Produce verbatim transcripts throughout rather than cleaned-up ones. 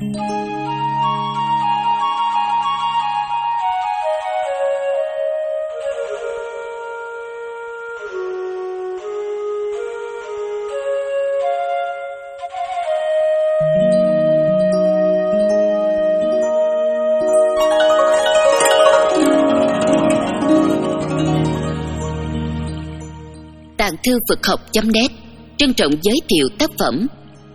Tàng thư Phật học chấm net trân trọng giới thiệu tác phẩm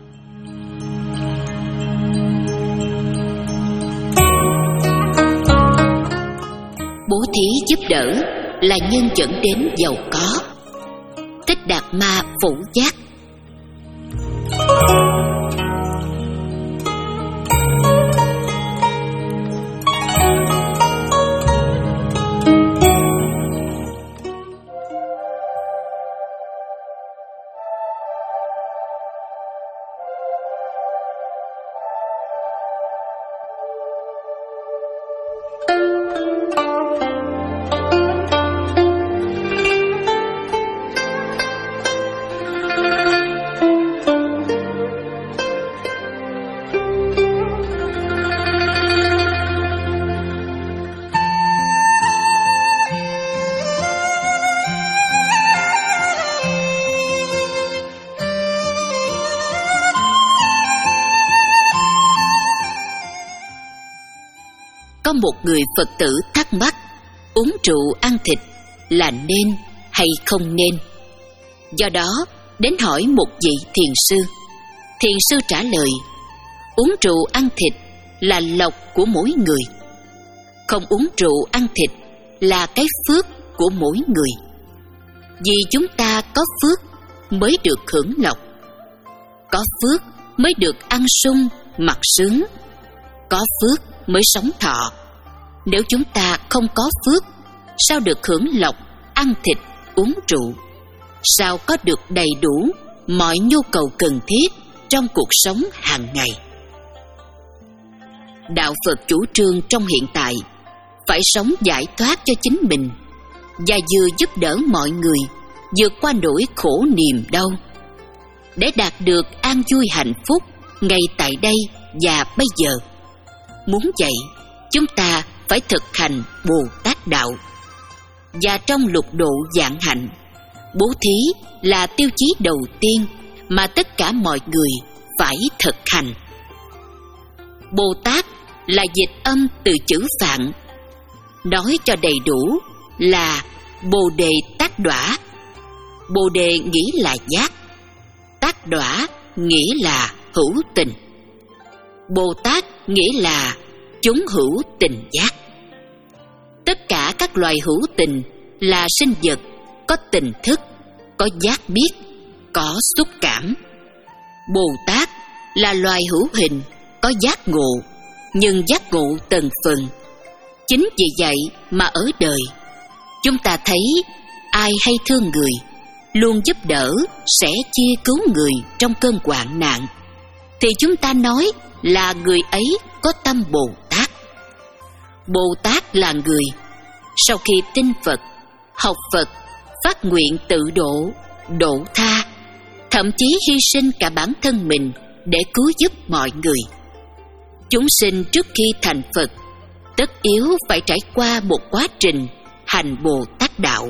Bố thí giúp đỡ là nhân dẫn đến giàu có. Thích Đạt Ma Phổ Giác. Có một người Phật tử thắc mắc uống rượu ăn thịt là nên hay không nên. Do đó đến hỏi một vị thiền sư. Thiền sư trả lời: uống rượu ăn thịt là lộc của mỗi người. Không uống rượu ăn thịt là cái phước của mỗi người. Vì chúng ta có phước mới được hưởng lộc, có phước mới được ăn sung mặc sướng, có phước mới sống thọ. Nếu chúng ta không có phước, sao được hưởng lộc, ăn thịt, uống rượu? Sao có được đầy đủ mọi nhu cầu cần thiết trong cuộc sống hàng ngày? Đạo Phật chủ trương trong hiện tại phải sống giải thoát cho chính mình và vừa giúp đỡ mọi người vượt qua nỗi khổ niềm đau, để đạt được an vui hạnh phúc ngay tại đây và bây giờ. Muốn vậy, chúng ta phải thực hành Bồ Tát Đạo. Và trong lục độ vạn hạnh, bố thí là tiêu chí đầu tiên mà tất cả mọi người phải thực hành. Bồ Tát là dịch âm từ chữ Phạn, nói cho đầy đủ là Bồ Đề Tác Đọa. Bồ Đề nghĩa là giác, Tác Đọa nghĩa là hữu tình. Bồ Tát nghĩa là chúng hữu tình giác. Tất cả các loài hữu tình là sinh vật có tình thức, có giác biết, có xúc cảm. Bồ Tát là loài hữu hình, có giác ngộ, nhưng giác ngộ từng phần. Chính vì vậy mà ở đời, chúng ta thấy ai hay thương người, luôn giúp đỡ, sẽ chia cứu người trong cơn hoạn nạn, thì chúng ta nói là người ấy có tâm Bồ Tát. Bồ Tát là người sau khi tin Phật, học Phật, phát nguyện tự độ, độ tha, thậm chí hy sinh cả bản thân mình để cứu giúp mọi người. Chúng sinh trước khi thành Phật tất yếu phải trải qua một quá trình hành Bồ Tát Đạo.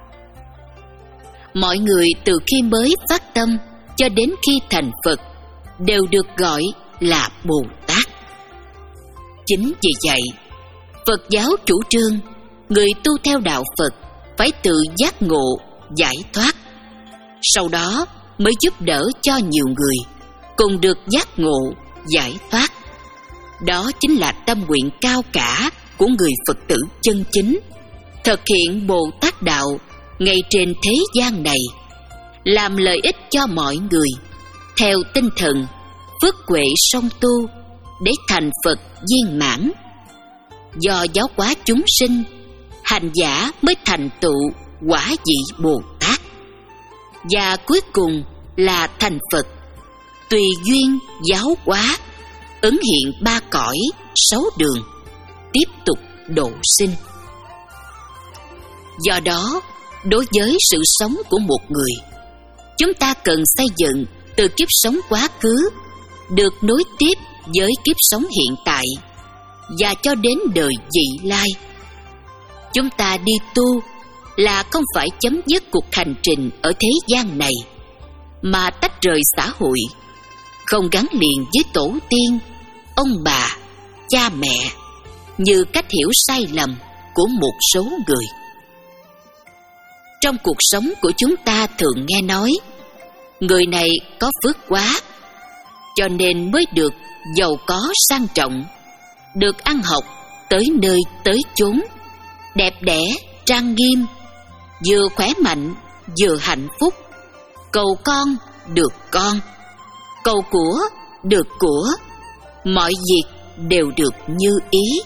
Mọi người từ khi mới phát tâm cho đến khi thành Phật đều được gọi là Bồ Tát. Chính vì vậy, Phật giáo chủ trương người tu theo đạo Phật phải tự giác ngộ, giải thoát, sau đó mới giúp đỡ cho nhiều người cùng được giác ngộ, giải thoát. Đó chính là tâm nguyện cao cả của người Phật tử chân chính, thực hiện Bồ Tát Đạo ngay trên thế gian này, làm lợi ích cho mọi người theo tinh thần phước huệ song tu để thành Phật viên mãn. Do giáo hóa chúng sinh, hành giả mới thành tựu quả vị Bồ Tát, và cuối cùng là thành Phật, tùy duyên giáo hóa, ứng hiện ba cõi sáu đường, tiếp tục độ sinh. Do đó, đối với sự sống của một người, chúng ta cần xây dựng từ kiếp sống quá khứ được nối tiếp với kiếp sống hiện tại và cho đến đời vị lai. Chúng ta đi tu là không phải chấm dứt cuộc hành trình ở thế gian này, mà tách rời xã hội, không gắn liền với tổ tiên, ông bà, cha mẹ, như cách hiểu sai lầm của một số người. Trong cuộc sống của chúng ta thường nghe nói, người này có phước quá, cho nên mới được giàu có sang trọng, được ăn học tới nơi tới chốn, đẹp đẽ, trang nghiêm, vừa khỏe mạnh, vừa hạnh phúc. Cầu con được con, cầu của được của, mọi việc đều được như ý.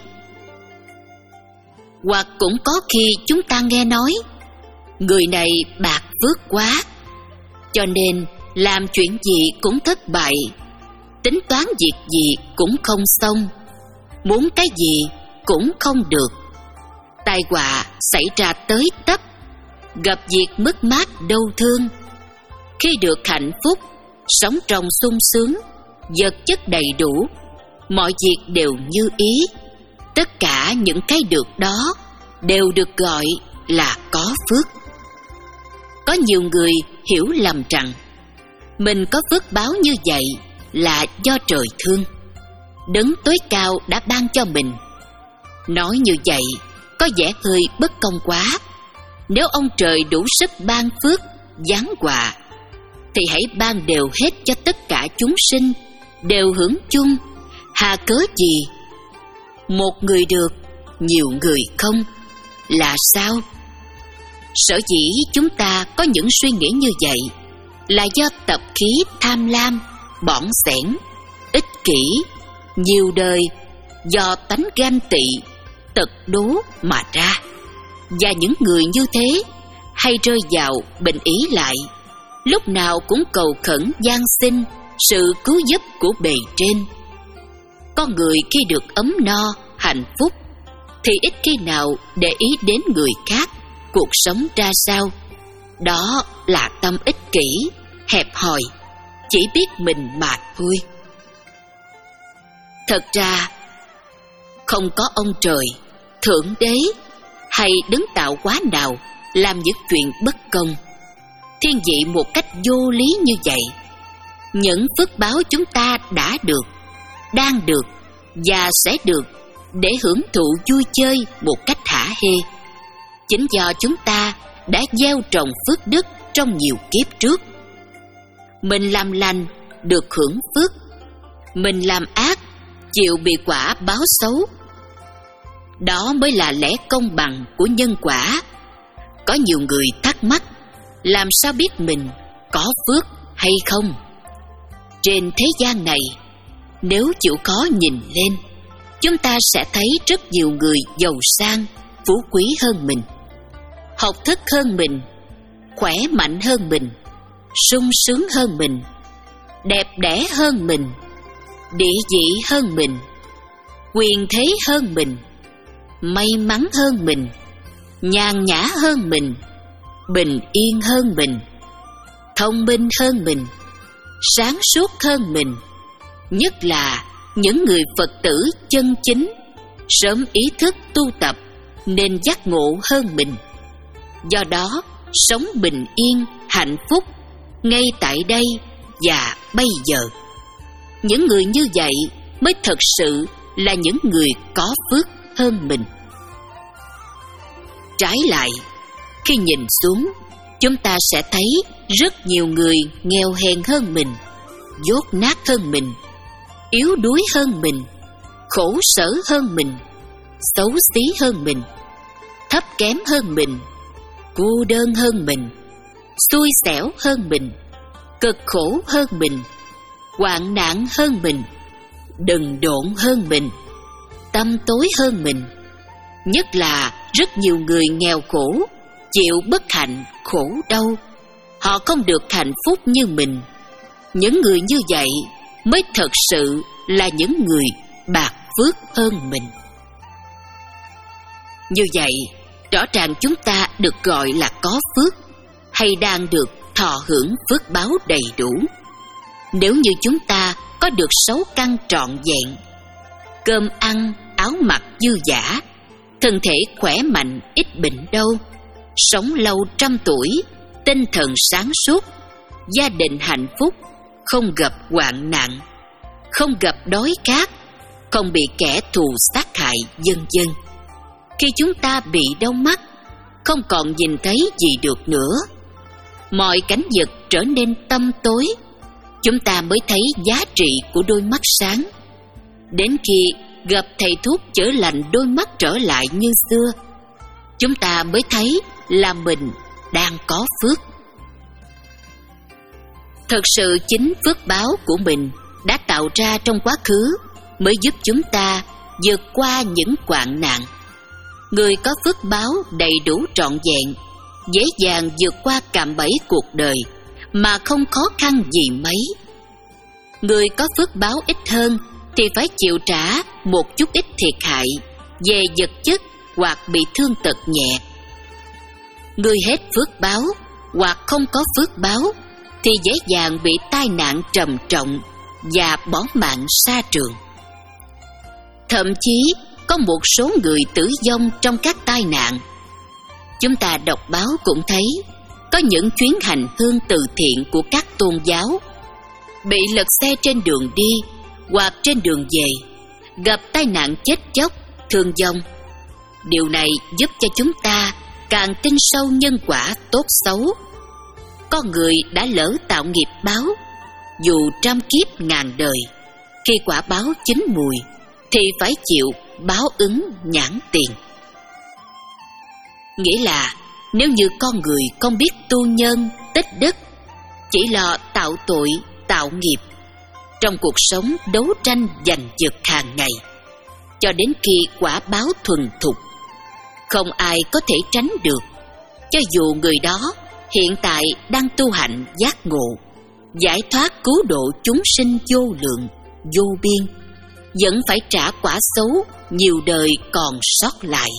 Hoặc cũng có khi chúng ta nghe nói, người này bạc phước quá, cho nên làm chuyện gì cũng thất bại, tính toán việc gì cũng không xong, muốn cái gì cũng không được. Tai họa xảy ra tới tấp, gặp việc mất mát đau thương. Khi được hạnh phúc, sống trong sung sướng, vật chất đầy đủ, mọi việc đều như ý, tất cả những cái được đó đều được gọi là có phước. Có nhiều người hiểu lầm rằng mình có phước báo như vậy là do trời thương, Đấng tối cao đã ban cho mình. Nói như vậy có vẻ hơi bất công quá. Nếu ông trời đủ sức ban phước, giáng họa, thì hãy ban đều hết cho tất cả chúng sinh, đều hưởng chung. Hà cớ gì một người được, nhiều người không? Là sao? Sở dĩ chúng ta có những suy nghĩ như vậy là do tập khí tham lam, bỏng xẻn, ích kỷ, nhiều đời, do tánh ganh tị, tật đố mà ra. Và những người như thế hay rơi vào bệnh ý lại, lúc nào cũng cầu khẩn van xin sự cứu giúp của bề trên. Con người khi được ấm no, hạnh phúc thì ít khi nào để ý đến người khác cuộc sống ra sao. Đó là tâm ích kỷ, hẹp hòi, chỉ biết mình mà thôi. Thật ra không có ông trời, thượng đế hay đấng tạo hóa nào làm những chuyện bất công, thiên vị một cách vô lý như vậy. Những phước báo chúng ta đã được, đang được và sẽ được để hưởng thụ vui chơi một cách hả hê, chính do chúng ta đã gieo trồng phước đức trong nhiều kiếp trước. Mình làm lành được hưởng phước, mình làm ác chịu bị quả báo xấu. Đó mới là lẽ công bằng của nhân quả. Có nhiều người thắc mắc, làm sao biết mình có phước hay không? Trên thế gian này, nếu chịu khó nhìn lên, chúng ta sẽ thấy rất nhiều người giàu sang, phú quý hơn mình, học thức hơn mình, khỏe mạnh hơn mình, sung sướng hơn mình, đẹp đẽ hơn mình, địa vị hơn mình, quyền thế hơn mình, may mắn hơn mình, nhàn nhã hơn mình, bình yên hơn mình, thông minh hơn mình, sáng suốt hơn mình. Nhất là những người Phật tử chân chính, sớm ý thức tu tập nên giác ngộ hơn mình. Do đó, sống bình yên, hạnh phúc ngay tại đây và bây giờ. Những người như vậy mới thật sự là những người có phước hơn mình. Trái lại, khi nhìn xuống, chúng ta sẽ thấy rất nhiều người nghèo hèn hơn mình, dốt nát hơn mình, yếu đuối hơn mình, khổ sở hơn mình, xấu xí hơn mình, thấp kém hơn mình, cô đơn hơn mình, xui xẻo hơn mình, cực khổ hơn mình, hoạn nạn hơn mình, đần độn hơn mình, tâm tối hơn mình. Nhất là rất nhiều người nghèo khổ, chịu bất hạnh, khổ đau. Họ không được hạnh phúc như mình. Những người như vậy mới thật sự là những người bạc phước hơn mình. Như vậy, rõ ràng chúng ta được gọi là có phước, hay đang được thọ hưởng phước báo đầy đủ. Nếu như chúng ta có được sáu căn trọn vẹn, cơm ăn, áo mặc dư dả, thân thể khỏe mạnh, ít bệnh đau, sống lâu trăm tuổi, tinh thần sáng suốt, gia đình hạnh phúc, không gặp hoạn nạn, không gặp đói khát, không bị kẻ thù sát hại, vân vân. Khi chúng ta bị đau mắt, không còn nhìn thấy gì được nữa, mọi cảnh vật trở nên tăm tối, chúng ta mới thấy giá trị của đôi mắt sáng. Đến khi gặp thầy thuốc chữa lành đôi mắt trở lại như xưa, chúng ta mới thấy là mình đang có phước. Thật sự chính phước báo của mình đã tạo ra trong quá khứ mới giúp chúng ta vượt qua những hoạn nạn. Người có phước báo đầy đủ trọn vẹn, dễ dàng vượt qua cạm bẫy cuộc đời mà không khó khăn gì mấy. Người có phước báo ít hơn thì phải chịu trả một chút ít thiệt hại về vật chất hoặc bị thương tật nhẹ. Người hết phước báo hoặc không có phước báo thì dễ dàng bị tai nạn trầm trọng và bỏ mạng xa trường. Thậm chí có một số người tử vong trong các tai nạn. Chúng ta đọc báo cũng thấy có những chuyến hành hương từ thiện của các tôn giáo bị lật xe trên đường đi hoặc trên đường về, gặp tai nạn chết chóc, thương vong. Điều này giúp cho chúng ta càng tin sâu nhân quả tốt xấu. Con người đã lỡ tạo nghiệp báo, dù trăm kiếp ngàn đời, khi quả báo chín mùi thì phải chịu báo ứng nhãn tiền. Nghĩa là nếu như con người không biết tu nhân, tích đức, chỉ lo tạo tội, tạo nghiệp, trong cuộc sống đấu tranh giành giật hàng ngày, cho đến khi quả báo thuần thục, không ai có thể tránh được. Cho dù người đó hiện tại đang tu hạnh giác ngộ, giải thoát cứu độ chúng sinh vô lượng, vô biên, vẫn phải trả quả xấu nhiều đời còn sót lại.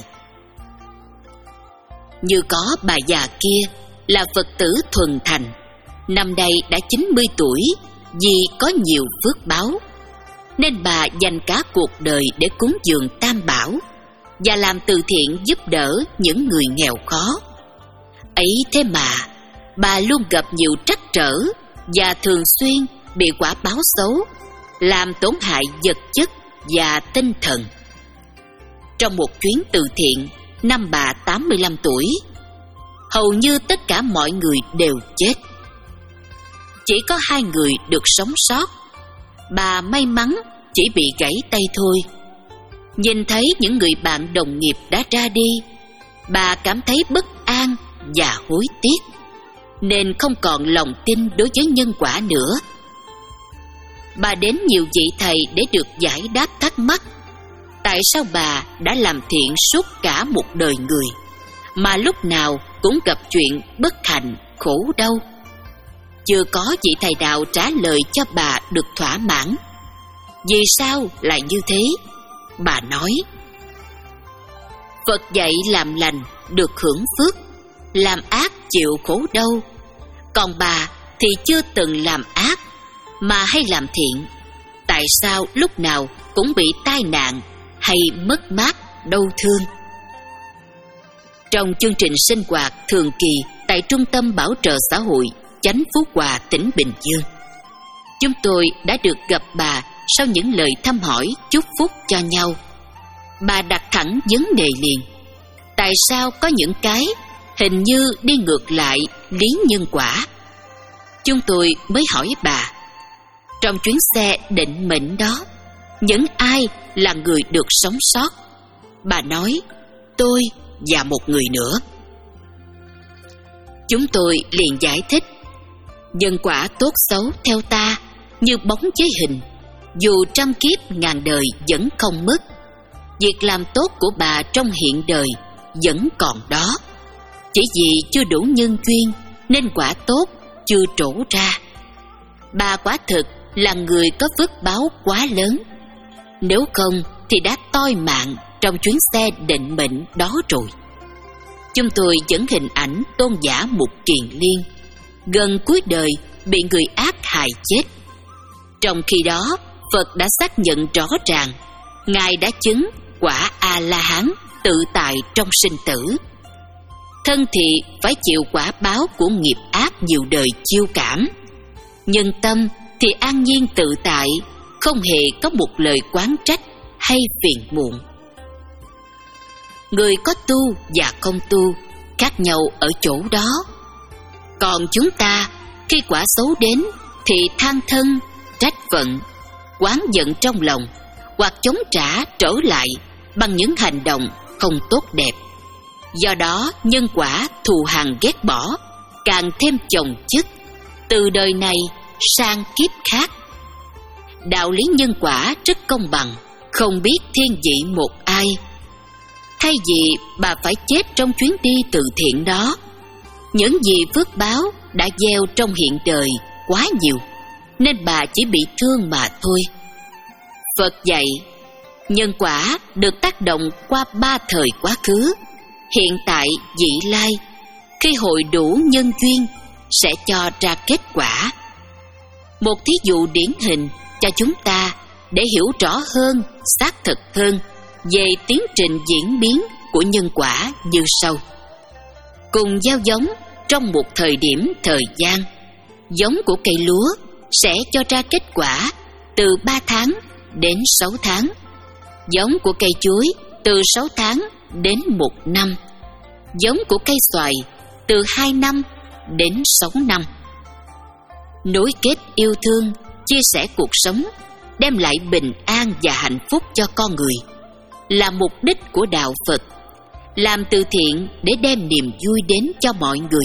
Như có bà già kia là Phật tử thuần thành, năm nay đã chín mươi tuổi, vì có nhiều phước báo, nên bà dành cả cuộc đời để cúng dường Tam Bảo và làm từ thiện giúp đỡ những người nghèo khó. Ấy thế mà bà luôn gặp nhiều trắc trở và thường xuyên bị quả báo xấu, làm tổn hại vật chất và tinh thần. Trong một chuyến từ thiện, năm bà tám mươi lăm tuổi, hầu như tất cả mọi người đều chết. Chỉ có hai người được sống sót. Bà may mắn chỉ bị gãy tay thôi. Nhìn thấy những người bạn đồng nghiệp đã ra đi, bà cảm thấy bất an và hối tiếc, nên không còn lòng tin đối với nhân quả nữa. Bà đến nhiều vị thầy để được giải đáp thắc mắc, tại sao bà đã làm thiện suốt cả một đời người mà lúc nào cũng gặp chuyện bất hạnh, khổ đau. Chưa có vị thầy đạo trả lời cho bà được thỏa mãn. Vì sao lại như thế? Bà nói, Phật dạy làm lành được hưởng phước, làm ác chịu khổ đau. Còn bà thì chưa từng làm ác mà hay làm thiện, tại sao lúc nào cũng bị tai nạn hay mất mát, đau thương? Trong chương trình sinh hoạt thường kỳ tại Trung tâm Bảo trợ Xã hội Chánh Phú Hòa, tỉnh Bình Dương, chúng tôi đã được gặp bà sau những lời thăm hỏi chúc phúc cho nhau. Bà đặt thẳng vấn đề liền: tại sao có những cái hình như đi ngược lại lý nhân quả? Chúng tôi mới hỏi bà, trong chuyến xe định mệnh đó, những ai là người được sống sót? Bà nói, tôi và một người nữa. Chúng tôi liền giải thích, nhân quả tốt xấu theo ta như bóng với hình, dù trăm kiếp ngàn đời vẫn không mất. Việc làm tốt của bà trong hiện đời vẫn còn đó, chỉ vì chưa đủ nhân duyên nên quả tốt chưa trổ ra. Bà quả thực là người có phước báo quá lớn, nếu không thì đã toi mạng trong chuyến xe định mệnh đó rồi. Chúng tôi dẫn hình ảnh tôn giả Mục Kiền Liên gần cuối đời bị người ác hại chết. Trong khi đó, Phật đã xác nhận rõ ràng, Ngài đã chứng quả A-la-hán tự tại trong sinh tử. Thân thì phải chịu quả báo của nghiệp ác nhiều đời chiêu cảm, nhưng tâm thì an nhiên tự tại, không hề có một lời oán trách hay phiền muộn. Người có tu và không tu khác nhau ở chỗ đó. Còn chúng ta, khi quả xấu đến thì than thân, trách vận, oán giận trong lòng, hoặc chống trả trở lại bằng những hành động không tốt đẹp. Do đó nhân quả thù hằn ghét bỏ càng thêm chồng chất, từ đời này sang kiếp khác. Đạo lý nhân quả rất công bằng, không biết thiên vị một ai. Thay vì bà phải chết trong chuyến đi từ thiện đó, những gì phước báo đã gieo trong hiện đời quá nhiều, nên bà chỉ bị thương mà thôi. Phật dạy, nhân quả được tác động qua ba thời quá khứ, hiện tại, vị lai. Khi hội đủ nhân duyên sẽ cho ra kết quả. Một thí dụ điển hình cho chúng ta để hiểu rõ hơn, xác thực hơn về tiến trình diễn biến của nhân quả như sau. Cùng gieo giống trong một thời điểm thời gian, giống của cây lúa sẽ cho ra kết quả từ ba tháng đến sáu tháng, giống của cây chuối từ sáu tháng đến một năm, giống của cây xoài từ hai năm đến sáu năm. Nối kết yêu thương, chia sẻ cuộc sống, đem lại bình an và hạnh phúc cho con người là mục đích của đạo Phật. Làm từ thiện để đem niềm vui đến cho mọi người.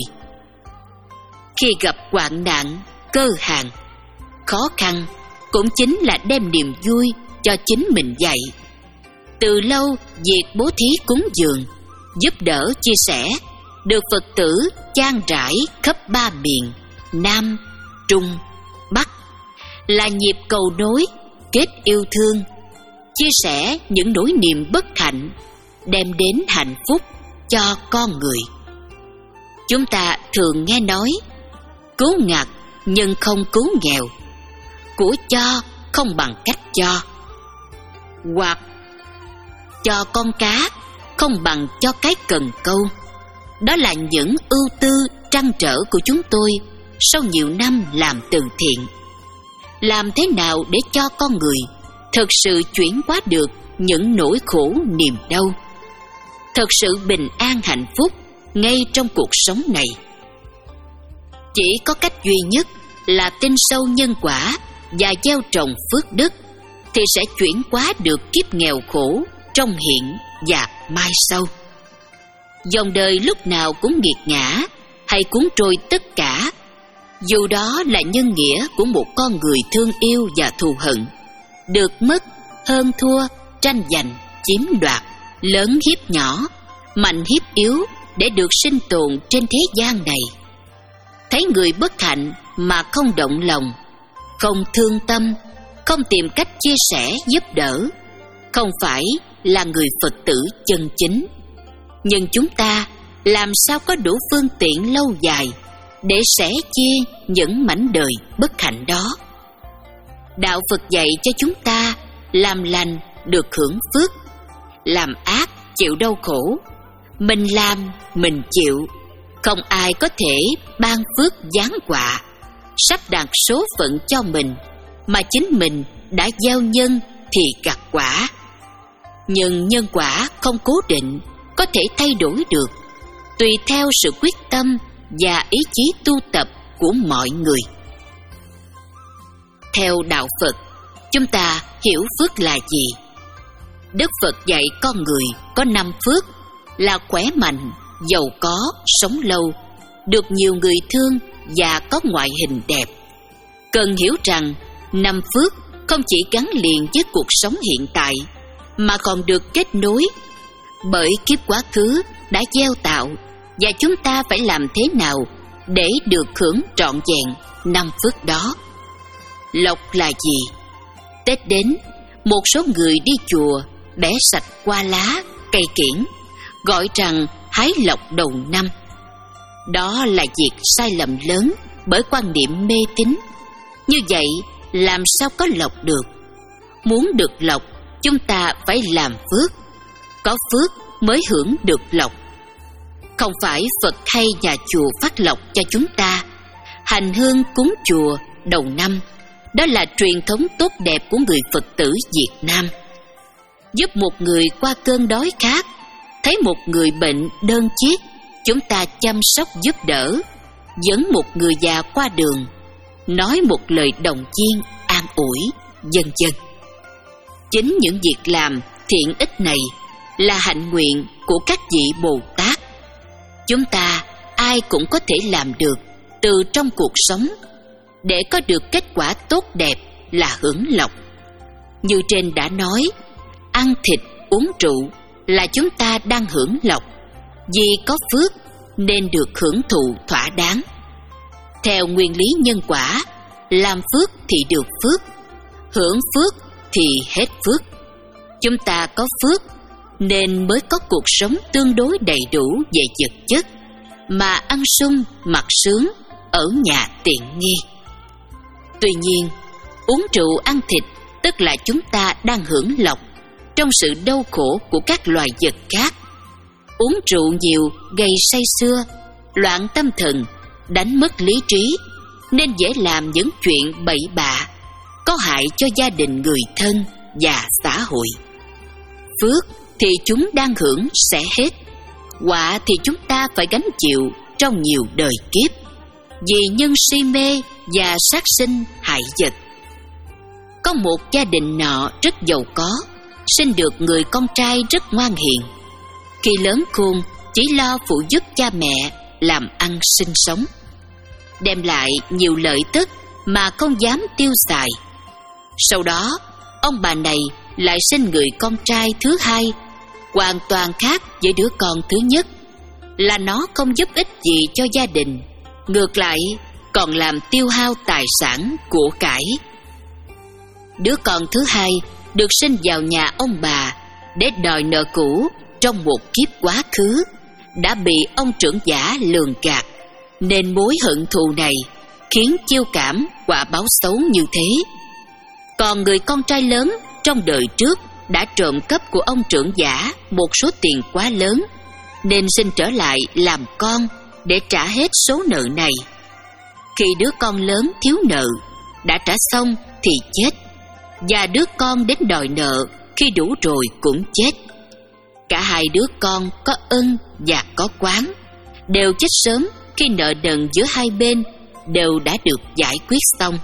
Khi gặp hoạn nạn, cơ hàn, khó khăn, cũng chính là đem niềm vui cho chính mình vậy. Từ lâu, việc bố thí cúng dường, giúp đỡ chia sẻ được Phật tử chan rải khắp ba miền Nam, Trung, Bắc, là nhịp cầu nối, kết yêu thương, chia sẻ những nỗi niềm bất hạnh, đem đến hạnh phúc cho con người. Chúng ta thường nghe nói, cứu ngặt nhưng không cứu nghèo, của cho không bằng cách cho, hoặc cho con cá không bằng cho cái cần câu. Đó là những ưu tư trăn trở của chúng tôi sau nhiều năm làm từ thiện. Làm thế nào để cho con người thực sự chuyển hóa được những nỗi khổ niềm đau, thực sự bình an hạnh phúc ngay trong cuộc sống này? Chỉ có cách duy nhất là tin sâu nhân quả và gieo trồng phước đức, thì sẽ chuyển hóa được kiếp nghèo khổ trong hiện và mai sau. Dòng đời lúc nào cũng nghiệt ngã hay cuốn trôi tất cả, dù đó là nhân nghĩa của một con người thương yêu và thù hận, được mất, hơn thua, tranh giành, chiếm đoạt, lớn hiếp nhỏ, mạnh hiếp yếu để được sinh tồn trên thế gian này. Thấy người bất hạnh mà không động lòng, không thương tâm, không tìm cách chia sẻ giúp đỡ, không phải là người Phật tử chân chính. Nhưng chúng ta làm sao có đủ phương tiện lâu dài để sẻ chia những mảnh đời bất hạnh đó? Đạo Phật dạy cho chúng ta làm lành được hưởng phước, làm ác chịu đau khổ. Mình làm, mình chịu, không ai có thể ban phước giáng họa, sắp đặt số phận cho mình, mà chính mình đã gieo nhân thì gặt quả. Nhưng nhân quả không cố định, có thể thay đổi được, tùy theo sự quyết tâm và ý chí tu tập của mọi người. Theo đạo Phật, chúng ta hiểu phước là gì? Đức Phật dạy con người có năm phước là khỏe mạnh, giàu có, sống lâu, được nhiều người thương và có ngoại hình đẹp. Cần hiểu rằng năm phước không chỉ gắn liền với cuộc sống hiện tại, mà còn được kết nối bởi kiếp quá khứ đã gieo tạo, và chúng ta phải làm thế nào để được hưởng trọn vẹn năm phước đó. Lộc là gì? Tết đến, một số người đi chùa bẻ sạch qua lá, cây kiển, gọi rằng hái lộc đầu năm. Đó là việc sai lầm lớn bởi quan niệm mê tín. Như vậy làm sao có lộc được. Muốn được lộc, chúng ta phải làm phước. Có phước mới hưởng được lộc. Không phải Phật hay nhà chùa phát lộc cho chúng ta. Hành hương cúng chùa đầu năm, đó là truyền thống tốt đẹp của người Phật tử Việt Nam. Giúp một người qua cơn đói khát, thấy một người bệnh đơn chiếc, chúng ta chăm sóc giúp đỡ. Dẫn một người già qua đường, nói một lời động viên an ủi, vân vân. Chính những việc làm thiện ích này là hạnh nguyện của các vị Bồ Tát. Chúng ta ai cũng có thể làm được từ trong cuộc sống để có được kết quả tốt đẹp là hưởng lộc. Như trên đã nói, ăn thịt uống rượu là chúng ta đang hưởng lộc, vì có phước nên được hưởng thụ thỏa đáng. Theo nguyên lý nhân quả, làm phước thì được phước, hưởng phước thì hết phước. Chúng ta có phước nên mới có cuộc sống tương đối đầy đủ về vật chất, mà ăn sung mặc sướng, ở nhà tiện nghi. Tuy nhiên, uống rượu ăn thịt tức là chúng ta đang hưởng lộc trong sự đau khổ của các loài vật khác. Uống rượu nhiều gây say sưa, loạn tâm thần, đánh mất lý trí, nên dễ làm những chuyện bậy bạ, có hại cho gia đình người thân và xã hội. Phước thì chúng đang hưởng sẽ hết, họa thì chúng ta phải gánh chịu trong nhiều đời kiếp, vì nhân si mê và sát sinh hại vật. Có một gia đình nọ rất giàu có, sinh được người con trai rất ngoan hiền. Khi lớn khôn, chỉ lo phụ giúp cha mẹ làm ăn sinh sống, đem lại nhiều lợi tức mà không dám tiêu xài. Sau đó, ông bà này lại sinh người con trai thứ hai, hoàn toàn khác với đứa con thứ nhất, là nó không giúp ích gì cho gia đình, ngược lại còn làm tiêu hao tài sản của cải. Đứa con thứ hai được sinh vào nhà ông bà để đòi nợ cũ trong một kiếp quá khứ, đã bị ông trưởng giả lường gạt, nên mối hận thù này khiến chiêu cảm quả báo xấu như thế. Còn người con trai lớn trong đời trước đã trộm cắp của ông trưởng giả một số tiền quá lớn, nên xin trở lại làm con để trả hết số nợ này. Khi đứa con lớn thiếu nợ đã trả xong thì chết, và đứa con đến đòi nợ khi đủ rồi cũng chết. Cả hai đứa con có ân và có oán, đều chết sớm khi nợ nần giữa hai bên đều đã được giải quyết xong.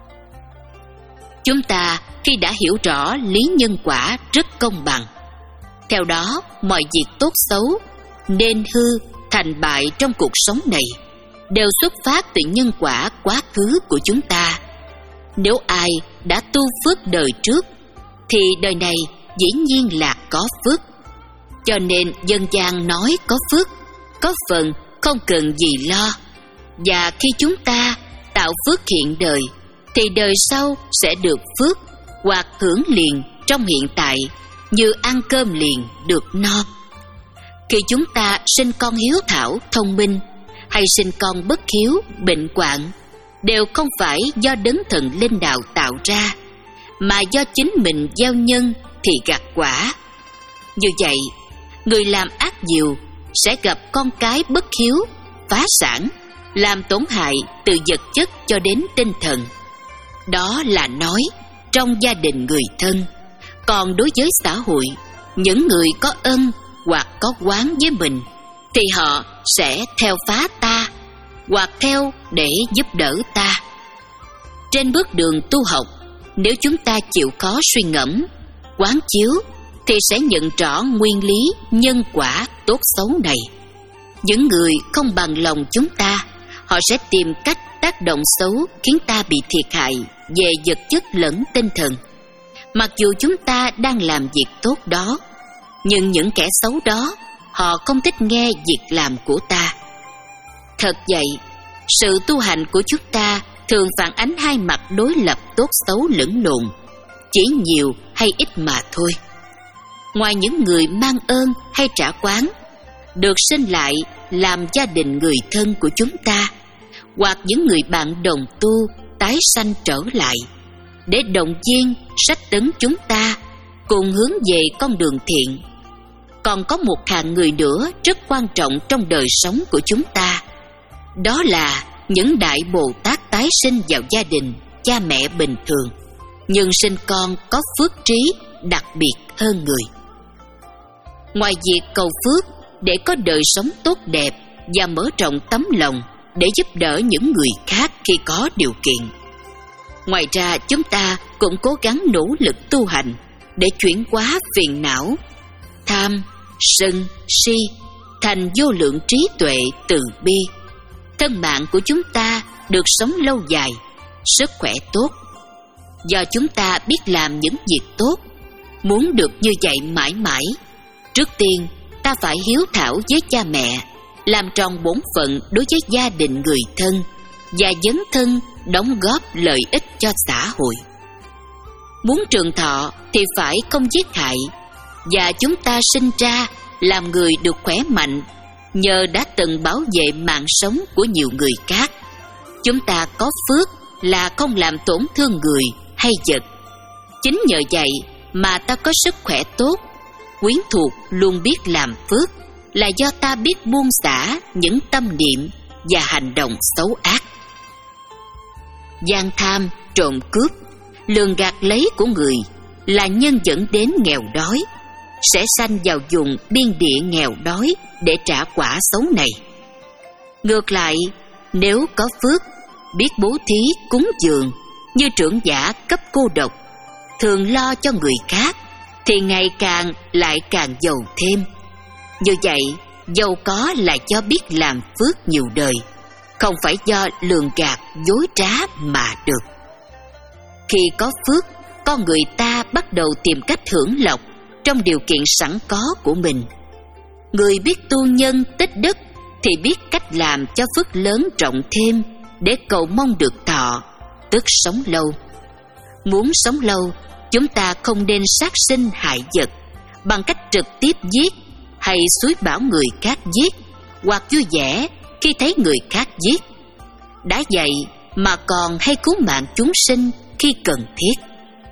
Chúng ta khi đã hiểu rõ lý nhân quả rất công bằng, theo đó mọi việc tốt xấu, nên hư thành bại trong cuộc sống này đều xuất phát từ nhân quả quá khứ của chúng ta. Nếu ai đã tu phước đời trước thì đời này dĩ nhiên là có phước. Cho nên dân gian nói có phước, có phần không cần gì lo. Và khi chúng ta tạo phước hiện đời thì đời sau sẽ được phước hoặc hưởng liền trong hiện tại, như ăn cơm liền được no. Khi chúng ta sinh con hiếu thảo thông minh, hay sinh con bất hiếu bệnh hoạn, đều không phải do đấng thần linh đạo tạo ra, mà do chính mình gieo nhân thì gặt quả. Như vậy, người làm ác nhiều sẽ gặp con cái bất hiếu, phá sản, làm tổn hại từ vật chất cho đến tinh thần. Đó là nói trong gia đình người thân. Còn đối với xã hội, những người có ân hoặc có oán với mình thì họ sẽ theo phá ta, hoặc theo để giúp đỡ ta. Trên bước đường tu học, nếu chúng ta chịu khó suy ngẫm, quán chiếu, thì sẽ nhận rõ nguyên lý nhân quả tốt xấu này. Những người không bằng lòng chúng ta, họ sẽ tìm cách tác động xấu khiến ta bị thiệt hại về vật chất lẫn tinh thần. Mặc dù chúng ta đang làm việc tốt đó, nhưng những kẻ xấu đó họ không thích nghe việc làm của ta. Thật vậy, sự tu hành của chúng ta thường phản ánh hai mặt đối lập tốt xấu lẫn lộn, chỉ nhiều hay ít mà thôi. Ngoài những người mang ơn hay trả quán, được sinh lại làm gia đình người thân của chúng ta, hoặc những người bạn đồng tu tái sanh trở lại, để động viên, sách tấn chúng ta cùng hướng về con đường thiện. Còn có một hạng người nữa rất quan trọng trong đời sống của chúng ta. Đó là những đại Bồ Tát tái sinh vào gia đình cha mẹ bình thường, nhưng sinh con có phước trí đặc biệt hơn người. Ngoài việc cầu phước để có đời sống tốt đẹp và mở rộng tấm lòng để giúp đỡ những người khác khi có điều kiện, ngoài ra chúng ta cũng cố gắng nỗ lực tu hành để chuyển hóa phiền não, tham, sân, si thành vô lượng trí tuệ từ bi. Thân mạng của chúng ta được sống lâu dài, sức khỏe tốt. Do chúng ta biết làm những việc tốt, muốn được như vậy mãi mãi, trước tiên ta phải hiếu thảo với cha mẹ, làm tròn bổn phận đối với gia đình người thân và dấn thân đóng góp lợi ích cho xã hội. Muốn trường thọ thì phải không giết hại, và chúng ta sinh ra làm người được khỏe mạnh nhờ đã từng bảo vệ mạng sống của nhiều người khác. Chúng ta có phước là không làm tổn thương người hay vật. Chính nhờ vậy mà ta có sức khỏe tốt. Quyến thuộc luôn biết làm phước là do ta biết buông xả những tâm niệm và hành động xấu ác. Gian tham, trộm cướp, lường gạt lấy của người là nhân dẫn đến nghèo đói, sẽ sanh vào vùng biên địa nghèo đói để trả quả xấu này. Ngược lại, nếu có phước, biết bố thí cúng dường như trưởng giả cấp cô độc, thường lo cho người khác, thì ngày càng lại càng giàu thêm. Như vậy, giàu có là do biết làm phước nhiều đời, không phải do lường gạt dối trá mà được. Khi có phước, con người ta bắt đầu tìm cách hưởng lộc trong điều kiện sẵn có của mình. Người biết tu nhân tích đức thì biết cách làm cho phước lớn rộng thêm để cầu mong được thọ, tức sống lâu. Muốn sống lâu, chúng ta không nên sát sinh hại vật bằng cách trực tiếp giết hay xúi bảo người khác giết, hoặc vui vẻ khi thấy người khác giết. Đã vậy mà còn hay cứu mạng chúng sinh khi cần thiết.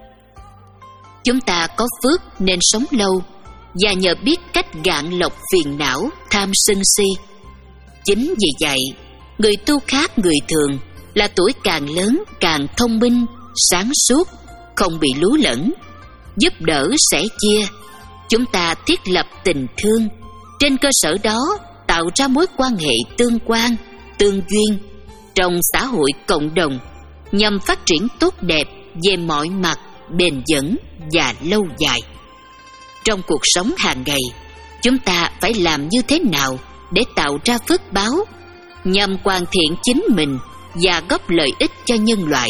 Chúng ta có phước nên sống lâu, và nhờ biết cách gạn lọc phiền não, tham sân si. Chính vì vậy, người tu khác người thường là tuổi càng lớn càng thông minh, sáng suốt, không bị lú lẫn, giúp đỡ sẻ chia. Chúng ta thiết lập tình thương, trên cơ sở đó tạo ra mối quan hệ tương quan, tương duyên trong xã hội cộng đồng, nhằm phát triển tốt đẹp về mọi mặt, bền vững và lâu dài. Trong cuộc sống hàng ngày, chúng ta phải làm như thế nào để tạo ra phước báo, nhằm hoàn thiện chính mình và góp lợi ích cho nhân loại.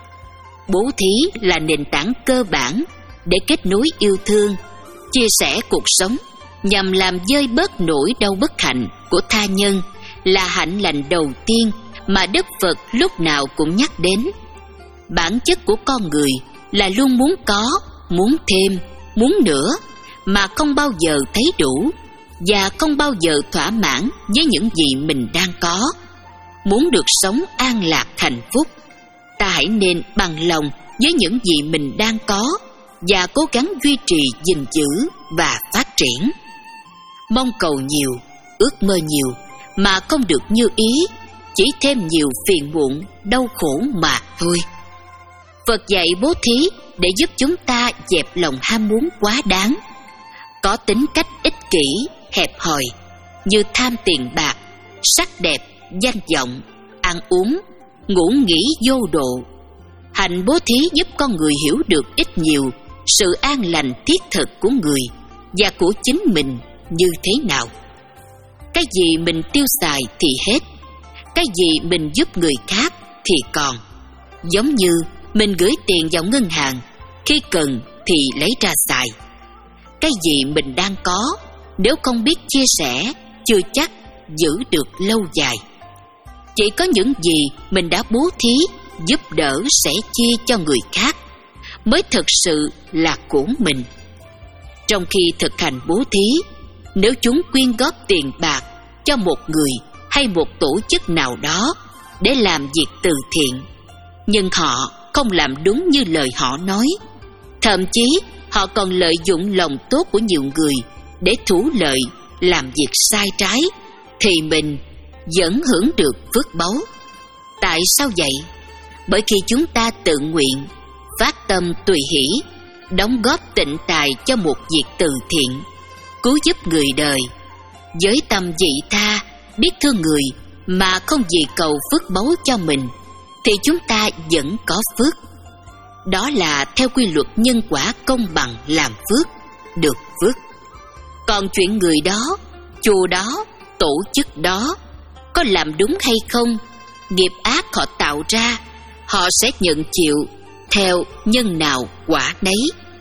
Bố thí là nền tảng cơ bản để kết nối yêu thương, chia sẻ cuộc sống, nhằm làm vơi bớt nỗi đau bất hạnh của tha nhân, là hạnh lành đầu tiên mà Đức Phật lúc nào cũng nhắc đến. Bản chất của con người là luôn muốn có, muốn thêm, muốn nữa, mà không bao giờ thấy đủ, và không bao giờ thỏa mãn với những gì mình đang có. Muốn được sống an lạc hạnh phúc, ta hãy nên bằng lòng với những gì mình đang có và cố gắng duy trì, gìn giữ và phát triển. Mong cầu nhiều, ước mơ nhiều mà không được như ý, chỉ thêm nhiều phiền muộn, đau khổ mà thôi. Phật dạy bố thí để giúp chúng ta dẹp lòng ham muốn quá đáng, có tính cách ích kỷ, hẹp hòi như tham tiền bạc, sắc đẹp, danh vọng, ăn uống, ngủ nghỉ vô độ. Hạnh bố thí giúp con người hiểu được ít nhiều sự an lành thiết thực của người và của chính mình như thế nào. Cái gì mình tiêu xài thì hết, cái gì mình giúp người khác thì còn. Giống như mình gửi tiền vào ngân hàng, khi cần thì lấy ra xài. Cái gì mình đang có, nếu không biết chia sẻ, chưa chắc giữ được lâu dài. Chỉ có những gì mình đã bố thí, giúp đỡ, sẻ chia cho người khác mới thực sự là của mình. Trong khi thực hành bố thí, nếu chúng quyên góp tiền bạc cho một người hay một tổ chức nào đó để làm việc từ thiện, nhưng họ không làm đúng như lời họ nói. Thậm chí họ còn lợi dụng lòng tốt của nhiều người để thủ lợi, làm việc sai trái, thì mình vẫn hưởng được phước báu. Tại sao vậy? Bởi khi chúng ta tự nguyện, phát tâm tùy hỷ, đóng góp tịnh tài cho một việc từ thiện, cứu giúp người đời, với tâm vị tha, biết thương người mà không vì cầu phước báu cho mình, thì chúng ta vẫn có phước. Đó là theo quy luật nhân quả công bằng làm phước, được phước. Còn chuyện người đó, chùa đó, tổ chức đó có làm đúng hay không, nghiệp ác họ tạo ra, họ sẽ nhận chịu theo nhân nào quả nấy.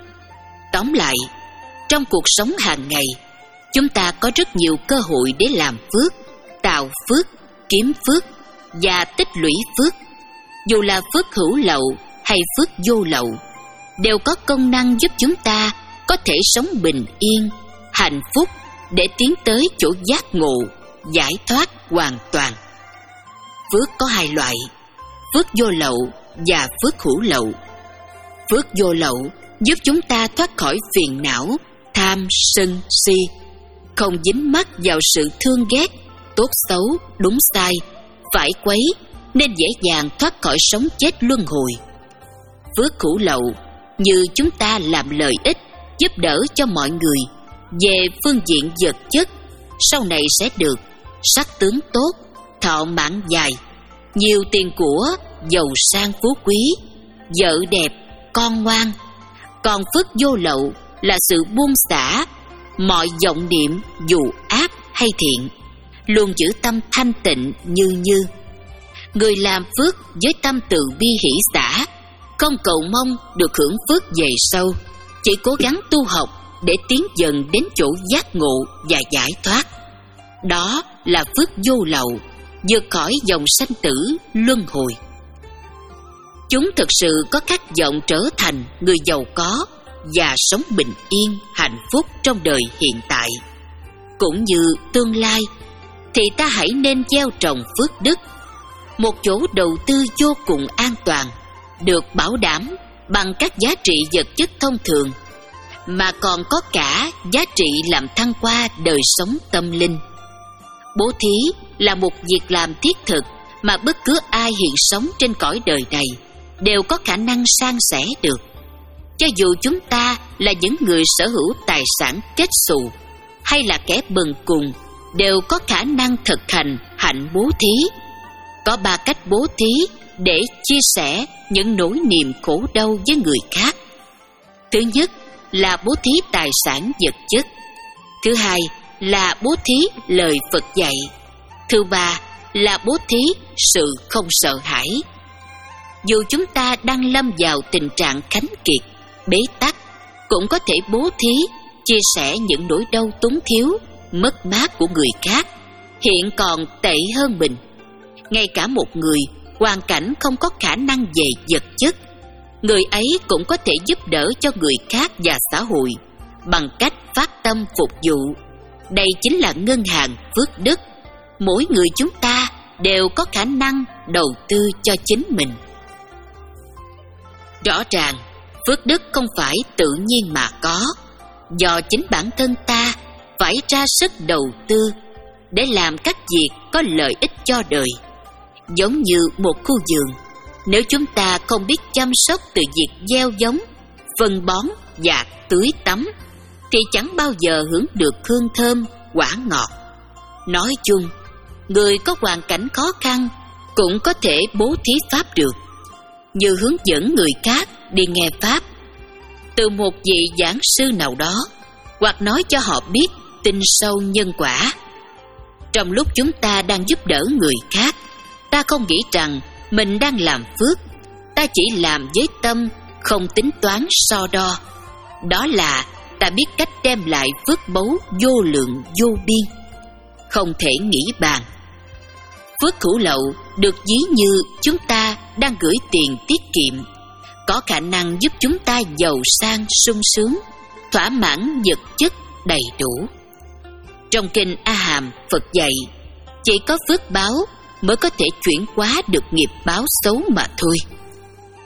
Tóm lại, trong cuộc sống hàng ngày, chúng ta có rất nhiều cơ hội để làm phước, tạo phước, kiếm phước và tích lũy phước. Dù là phước hữu lậu hay phước vô lậu, đều có công năng giúp chúng ta có thể sống bình yên, hạnh phúc để tiến tới chỗ giác ngộ, giải thoát hoàn toàn. Phước có hai loại: phước vô lậu và phước hữu lậu. Phước vô lậu giúp chúng ta thoát khỏi phiền não, tham, sân, si, không dính mắc vào sự thương ghét, tốt xấu, đúng sai, phải quấy, nên dễ dàng thoát khỏi sống chết luân hồi. Phước hữu lậu như chúng ta làm lợi ích, giúp đỡ cho mọi người về phương diện vật chất, sau này sẽ được sắc tướng tốt, thọ mạng dài, nhiều tiền của, giàu sang phú quý, vợ đẹp, con ngoan. Còn phước vô lậu là sự buông xả mọi vọng niệm dù ác hay thiện, luôn giữ tâm thanh tịnh như như. Người làm phước với tâm từ bi hỷ xả, không cầu mong được hưởng phước về sau, chỉ cố gắng tu học để tiến dần đến chỗ giác ngộ và giải thoát. Đó là phước vô lậu, vượt khỏi dòng sanh tử luân hồi. Chúng thực sự có khát vọng trở thành người giàu có và sống bình yên, hạnh phúc trong đời hiện tại cũng như tương lai, thì ta hãy nên gieo trồng phước đức, một chỗ đầu tư vô cùng an toàn, được bảo đảm bằng các giá trị vật chất thông thường, mà còn có cả giá trị làm thăng hoa đời sống tâm linh. Bố thí là một việc làm thiết thực mà bất cứ ai hiện sống trên cõi đời này đều có khả năng san sẻ được. Cho dù chúng ta là những người sở hữu tài sản kết xù hay là kẻ bần cùng, đều có khả năng thực hành hạnh bố thí. Có ba cách bố thí để chia sẻ những nỗi niềm khổ đau với người khác. Thứ nhất là bố thí tài sản vật chất. Thứ hai là bố thí lời Phật dạy. Thứ ba là bố thí sự không sợ hãi. Dù chúng ta đang lâm vào tình trạng khánh kiệt, bế tắc, cũng có thể bố thí, chia sẻ những nỗi đau túng thiếu, mất mát của người khác hiện còn tệ hơn mình. Ngay cả một người hoàn cảnh không có khả năng về vật chất, người ấy cũng có thể giúp đỡ cho người khác và xã hội bằng cách phát tâm phục vụ. Đây chính là ngân hàng phước đức. Mỗi người chúng ta đều có khả năng đầu tư cho chính mình. Rõ ràng, phước đức không phải tự nhiên mà có, do chính bản thân ta phải ra sức đầu tư để làm các việc có lợi ích cho đời. Giống như một khu vườn, nếu chúng ta không biết chăm sóc từ việc gieo giống, phân bón và tưới tắm, thì chẳng bao giờ hưởng được hương thơm, quả ngọt. Nói chung, người có hoàn cảnh khó khăn cũng có thể bố thí pháp được, như hướng dẫn người khác đi nghe pháp từ một vị giảng sư nào đó, hoặc nói cho họ biết tin sâu nhân quả. Trong lúc chúng ta đang giúp đỡ người khác, ta không nghĩ rằng mình đang làm phước, ta chỉ làm với tâm không tính toán so đo. Đó là ta biết cách đem lại phước báu vô lượng vô biên, không thể nghĩ bàn. Phước hữu lậu được ví như chúng ta đang gửi tiền tiết kiệm, có khả năng giúp chúng ta giàu sang sung sướng, thỏa mãn vật chất đầy đủ. Trong kinh A Hàm, Phật dạy, chỉ có phước báo mới có thể chuyển hóa được nghiệp báo xấu mà thôi.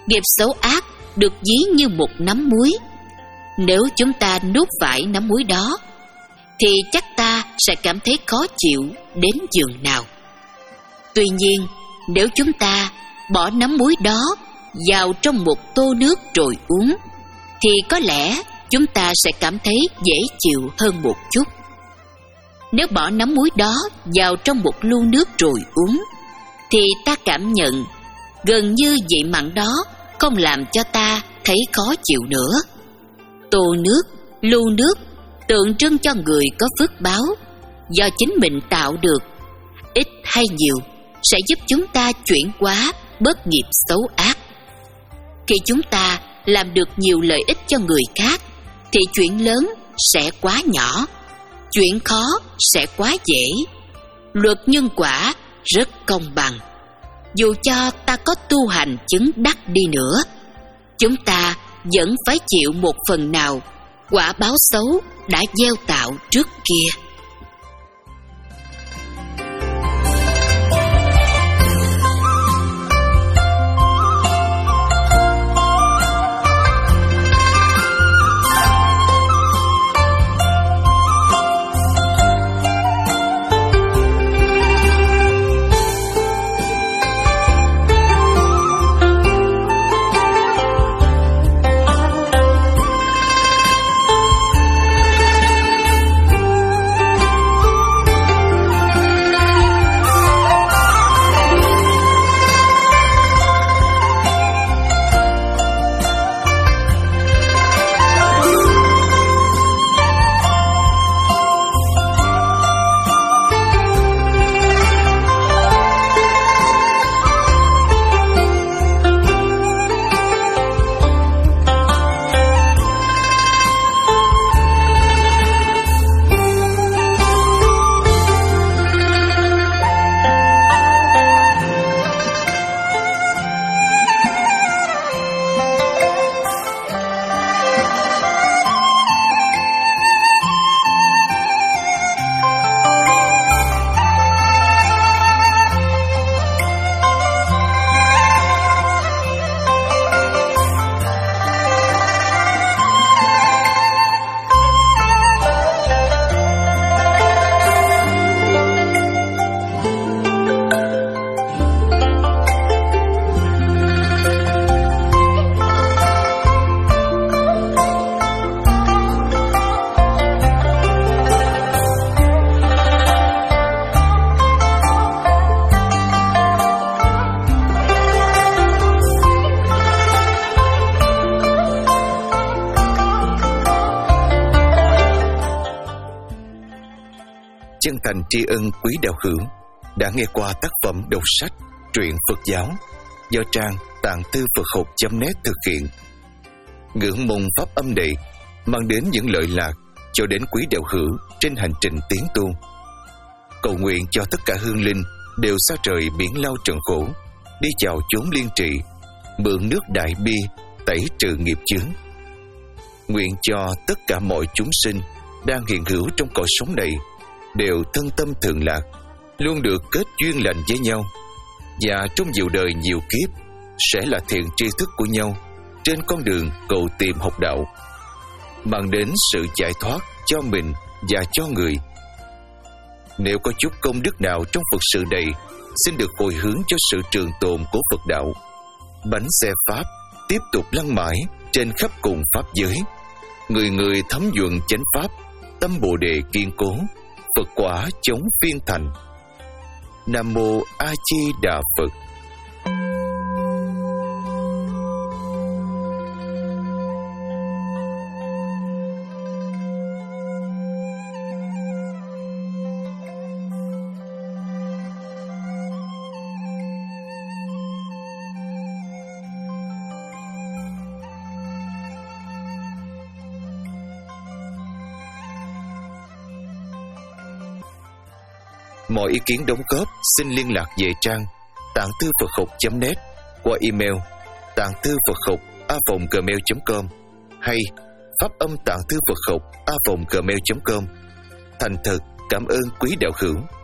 Nghiệp xấu ác được ví như một nắm muối. Nếu chúng ta nuốt phải nắm muối đó, thì chắc ta sẽ cảm thấy khó chịu đến giường nào. Tuy nhiên, nếu chúng ta bỏ nắm muối đó vào trong một tô nước rồi uống, thì có lẽ chúng ta sẽ cảm thấy dễ chịu hơn một chút. Nếu bỏ nắm muối đó vào trong một lu nước rồi uống, thì ta cảm nhận gần như vị mặn đó không làm cho ta thấy khó chịu nữa. Tô nước, lu nước tượng trưng cho người có phước báo do chính mình tạo được, ít hay nhiều sẽ giúp chúng ta chuyển hóa bớt nghiệp xấu ác. Khi chúng ta làm được nhiều lợi ích cho người khác, thì chuyện lớn sẽ quá nhỏ, chuyện khó sẽ quá dễ. Luật nhân quả rất công bằng. Dù cho ta có tu hành chứng đắc đi nữa, chúng ta vẫn phải chịu một phần nào quả báo xấu đã gieo tạo trước kia. Chân thành tri ân quý đạo hữu đã nghe qua tác phẩm đọc sách truyện Phật giáo do trang tạng thư Phật học chấm net thực hiện. Ngưỡng mong pháp âm này mang đến những lợi lạc cho đến quý đạo hữu trên hành trình tiến tu. Cầu nguyện cho tất cả hương linh đều xa trời biển lao trần khổ, đi vào chốn liên trị, mượn nước đại bi tẩy trừ nghiệp chướng. Nguyện cho tất cả mọi chúng sinh đang hiện hữu trong cõi sống này đều thân tâm thường lạc, luôn được kết duyên lành với nhau, và trong nhiều đời nhiều kiếp sẽ là thiện tri thức của nhau trên con đường cầu tìm học đạo, mang đến sự giải thoát cho mình và cho người. Nếu có chút công đức nào trong Phật sự này, xin được hồi hướng cho sự trường tồn của Phật đạo. Bánh xe Pháp tiếp tục lăn mãi trên khắp cùng Pháp giới, người người thấm nhuận chánh Pháp, tâm Bồ Đề kiên cố, Phật quả chống phiên thành. Nam Mô A Di Đà Phật. Mọi ý kiến đóng góp xin liên lạc về trang tạng thư Phật học chấm net qua email tạng thư Phật học a vòng gmail chấm com hay pháp âm tạng thư Phật học a vòng gmail chấm com. Thành thật cảm ơn quý đạo hữu.